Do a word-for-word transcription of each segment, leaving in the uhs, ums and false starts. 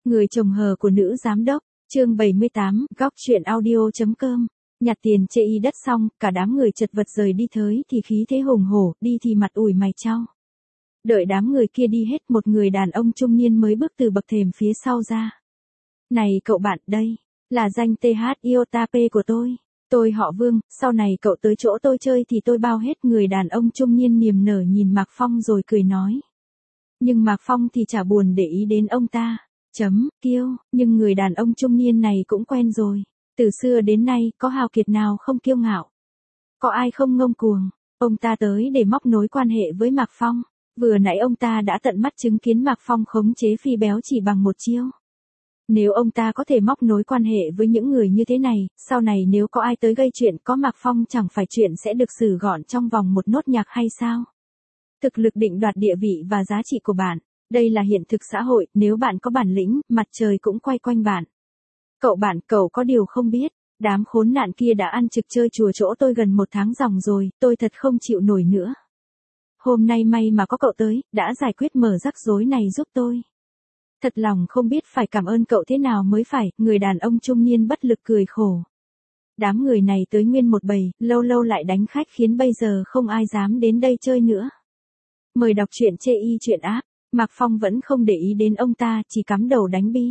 Người chồng hờ của nữ giám đốc, chương bảy mươi tám, góc chuyện audio.com. Nhặt tiền chê y đất xong, cả đám người chật vật rời đi thới thì khí thế hùng hổ, đi thì mặt ủi mày chau. Đợi đám người kia đi hết, một người đàn ông trung niên mới bước từ bậc thềm phía sau ra. Này cậu bạn, đây, là danh tê hát Iota P của tôi. Tôi họ Vương, sau này cậu tới chỗ tôi chơi thì tôi bao hết. Người đàn ông trung niên niềm nở nhìn Mạc Phong rồi cười nói. Nhưng Mạc Phong thì chả buồn để ý đến ông ta. Chấm, kiêu, nhưng người đàn ông trung niên này cũng quen rồi. Từ xưa đến nay, có hào kiệt nào không kiêu ngạo? Có ai không ngông cuồng? Ông ta tới để móc nối quan hệ với Mạc Phong. Vừa nãy ông ta đã tận mắt chứng kiến Mạc Phong khống chế Phi Béo chỉ bằng một chiêu. Nếu ông ta có thể móc nối quan hệ với những người như thế này, sau này nếu có ai tới gây chuyện có Mạc Phong chẳng phải chuyện sẽ được xử gọn trong vòng một nốt nhạc hay sao? Thực lực định đoạt địa vị và giá trị của bạn. Đây là hiện thực xã hội, nếu bạn có bản lĩnh, mặt trời cũng quay quanh bạn. Cậu bạn, cậu có điều không biết, đám khốn nạn kia đã ăn trực chơi chùa chỗ tôi gần một tháng ròng rồi, tôi thật không chịu nổi nữa. Hôm nay may mà có cậu tới, đã giải quyết mở rắc rối này giúp tôi. Thật lòng không biết phải cảm ơn cậu thế nào mới phải, người đàn ông trung niên bất lực cười khổ. Đám người này tới nguyên một bầy, lâu lâu lại đánh khách khiến bây giờ không ai dám đến đây chơi nữa. Mời đọc truyện chê y truyện áp. Mạc Phong vẫn không để ý đến ông ta, chỉ cắm đầu đánh bi.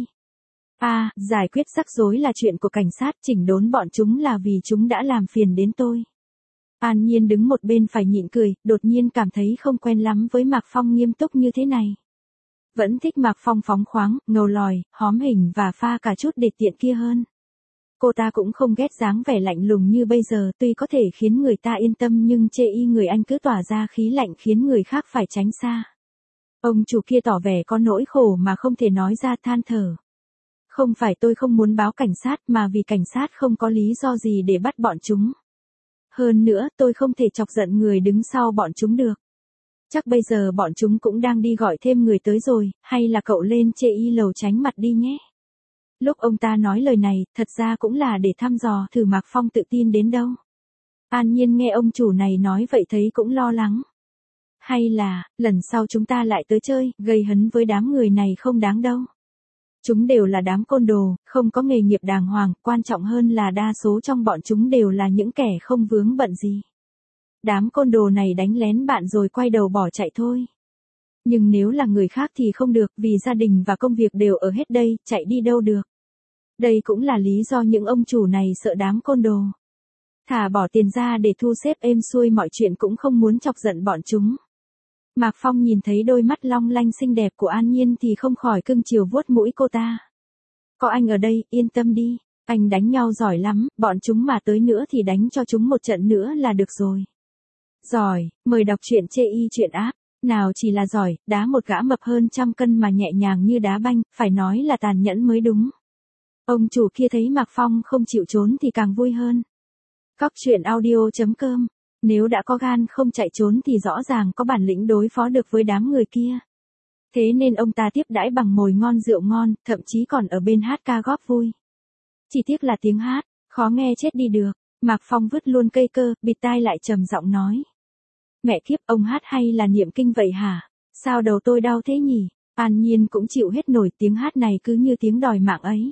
À, giải quyết rắc rối là chuyện của cảnh sát, chỉnh đốn bọn chúng là vì chúng đã làm phiền đến tôi. An Nhiên đứng một bên phải nhịn cười, đột nhiên cảm thấy không quen lắm với Mạc Phong nghiêm túc như thế này. Vẫn thích Mạc Phong phóng khoáng, ngầu lòi, hóm hình và pha cả chút để tiện kia hơn. Cô ta cũng không ghét dáng vẻ lạnh lùng như bây giờ, tuy có thể khiến người ta yên tâm nhưng chê y người anh cứ tỏa ra khí lạnh khiến người khác phải tránh xa. Ông chủ kia tỏ vẻ có nỗi khổ mà không thể nói ra, than thở. Không phải tôi không muốn báo cảnh sát mà vì cảnh sát không có lý do gì để bắt bọn chúng. Hơn nữa tôi không thể chọc giận người đứng sau bọn chúng được. Chắc bây giờ bọn chúng cũng đang đi gọi thêm người tới rồi, hay là cậu lên chê y lầu tránh mặt đi nhé. Lúc ông ta nói lời này, thật ra cũng là để thăm dò thử Mạc Phong tự tin đến đâu. An Nhiên nghe ông chủ này nói vậy thấy cũng lo lắng. Hay là, lần sau chúng ta lại tới chơi, gây hấn với đám người này không đáng đâu. Chúng đều là đám côn đồ, không có nghề nghiệp đàng hoàng, quan trọng hơn là đa số trong bọn chúng đều là những kẻ không vướng bận gì. Đám côn đồ này đánh lén bạn rồi quay đầu bỏ chạy thôi. Nhưng nếu là người khác thì không được, vì gia đình và công việc đều ở hết đây, chạy đi đâu được. Đây cũng là lý do những ông chủ này sợ đám côn đồ. Thà bỏ tiền ra để thu xếp êm xuôi mọi chuyện cũng không muốn chọc giận bọn chúng. Mạc Phong nhìn thấy đôi mắt long lanh xinh đẹp của An Nhiên thì không khỏi cưng chiều vuốt mũi cô ta. Có anh ở đây, yên tâm đi, anh đánh nhau giỏi lắm, bọn chúng mà tới nữa thì đánh cho chúng một trận nữa là được rồi. Giỏi, mời đọc truyện chê y truyện áp. Nào chỉ là giỏi, đá một gã mập hơn trăm cân mà nhẹ nhàng như đá banh, phải nói là tàn nhẫn mới đúng. Ông chủ kia thấy Mạc Phong không chịu trốn thì càng vui hơn. Góc chuyện audio.com. Nếu đã có gan không chạy trốn thì rõ ràng có bản lĩnh đối phó được với đám người kia. Thế nên ông ta tiếp đãi bằng mồi ngon rượu ngon, thậm chí còn ở bên hát ca góp vui. Chỉ tiếc là tiếng hát, khó nghe chết đi được. Mạc Phong vứt luôn cây cơ, bịt tai lại trầm giọng nói. Mẹ kiếp, ông hát hay là niệm kinh vậy hả? Sao đầu tôi đau thế nhỉ? An Nhiên cũng chịu hết nổi, tiếng hát này cứ như tiếng đòi mạng ấy.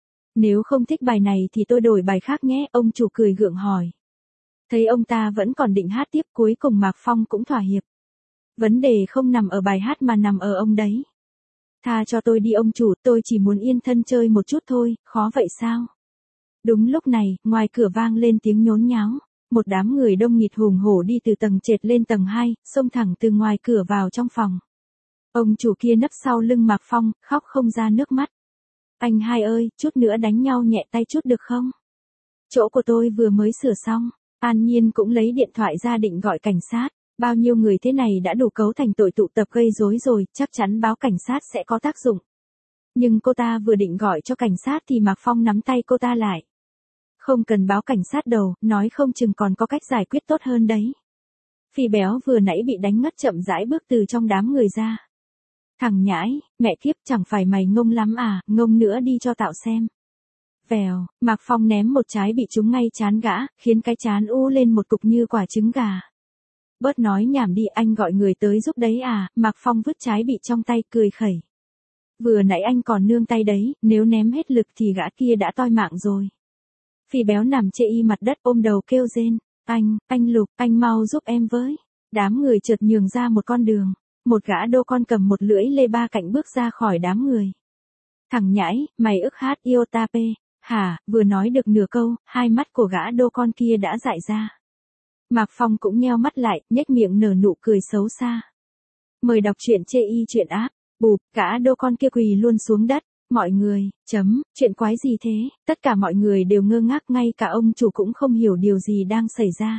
Nếu không thích bài này thì tôi đổi bài khác nhé, ông chủ cười gượng hỏi. Thấy ông ta vẫn còn định hát tiếp, cuối cùng Mạc Phong cũng thỏa hiệp. Vấn đề không nằm ở bài hát mà nằm ở ông đấy. Tha cho tôi đi ông chủ, tôi chỉ muốn yên thân chơi một chút thôi, khó vậy sao? Đúng lúc này, ngoài cửa vang lên tiếng nhốn nháo. Một đám người đông nghịt hùng hổ đi từ tầng trệt lên tầng hai, xông thẳng từ ngoài cửa vào trong phòng. Ông chủ kia nấp sau lưng Mạc Phong, khóc không ra nước mắt. Anh hai ơi, chút nữa đánh nhau nhẹ tay chút được không? Chỗ của tôi vừa mới sửa xong. An Nhiên cũng lấy điện thoại ra định gọi cảnh sát. Bao nhiêu người thế này đã đủ cấu thành tội tụ tập gây rối rồi, chắc chắn báo cảnh sát sẽ có tác dụng. Nhưng cô ta vừa định gọi cho cảnh sát thì Mạc Phong nắm tay cô ta lại. Không cần báo cảnh sát đâu, nói không chừng còn có cách giải quyết tốt hơn đấy. Phi Béo vừa nãy bị đánh ngất chậm rãi bước từ trong đám người ra. Thằng nhãi, mẹ kiếp, chẳng phải mày ngông lắm à, ngông nữa đi cho tạo xem. Vèo, Mạc Phong ném một trái bị trúng ngay trán gã, khiến cái trán u lên một cục như quả trứng gà. Bớt nói nhảm đi, anh gọi người tới giúp đấy à, Mạc Phong vứt trái bị trong tay cười khẩy. Vừa nãy anh còn nương tay đấy, nếu ném hết lực thì gã kia đã toi mạng rồi. Phi béo nằm chê y mặt đất ôm đầu kêu rên. Anh, anh Lục, anh mau giúp em với. Đám người chợt nhường ra một con đường. Một gã đô con cầm một lưỡi lê ba cạnh bước ra khỏi đám người. Thằng nhãi, mày ức hát yêu ta pe. Hả, vừa nói được nửa câu, hai mắt của gã đô con kia đã dại ra. Mạc Phong cũng nheo mắt lại, nhếch miệng nở nụ cười xấu xa. Mời đọc truyện chê y truyện app. Bụp, gã đô con kia quỳ luôn xuống đất. Mọi người, chấm, chuyện quái gì thế? Tất cả mọi người đều ngơ ngác, ngay cả ông chủ cũng không hiểu điều gì đang xảy ra.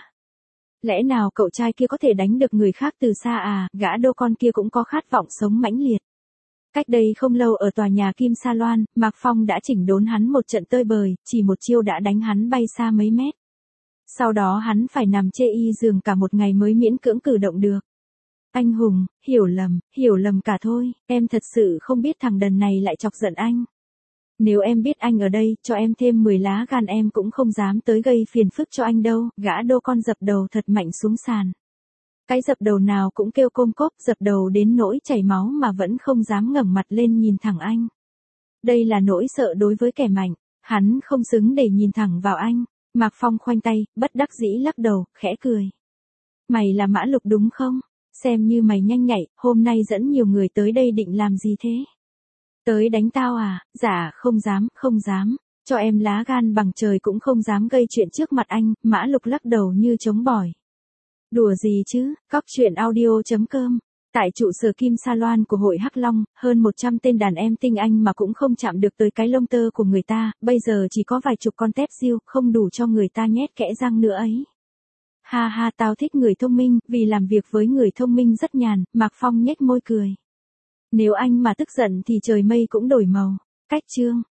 Lẽ nào cậu trai kia có thể đánh được người khác từ xa à? Gã đô con kia cũng có khát vọng sống mãnh liệt. Cách đây không lâu ở tòa nhà Kim Sa Loan, Mạc Phong đã chỉnh đốn hắn một trận tơi bời, chỉ một chiêu đã đánh hắn bay xa mấy mét. Sau đó hắn phải nằm chê y giường cả một ngày mới miễn cưỡng cử động được. Anh Hùng, hiểu lầm, hiểu lầm cả thôi, em thật sự không biết thằng đần này lại chọc giận anh. Nếu em biết anh ở đây, cho em thêm mười lá gan em cũng không dám tới gây phiền phức cho anh đâu. Gã đô con dập đầu thật mạnh xuống sàn. Cái dập đầu nào cũng kêu côm cốp, dập đầu đến nỗi chảy máu mà vẫn không dám ngẩng mặt lên nhìn thẳng anh. Đây là nỗi sợ đối với kẻ mạnh, hắn không xứng để nhìn thẳng vào anh. Mạc Phong khoanh tay, bất đắc dĩ lắc đầu, khẽ cười. Mày là Mã Lục đúng không? Xem như mày nhanh nhạy, hôm nay dẫn nhiều người tới đây định làm gì thế? Tới đánh tao à? Dạ, không dám, không dám. Cho em lá gan bằng trời cũng không dám gây chuyện trước mặt anh. Mã Lục lắc đầu như trống bỏi. Đùa gì chứ? Cóc truyện audio chấm com. Tại trụ sở Kim Sa Loan của hội Hắc Long, hơn một trăm tên đàn em tinh anh mà cũng không chạm được tới cái lông tơ của người ta, bây giờ chỉ có vài chục con tép diêu, không đủ cho người ta nhét kẽ răng nữa ấy. Ha ha, tao thích người thông minh, vì làm việc với người thông minh rất nhàn. Mạc Phong nhếch môi cười. Nếu anh mà tức giận thì trời mây cũng đổi màu. Cách chương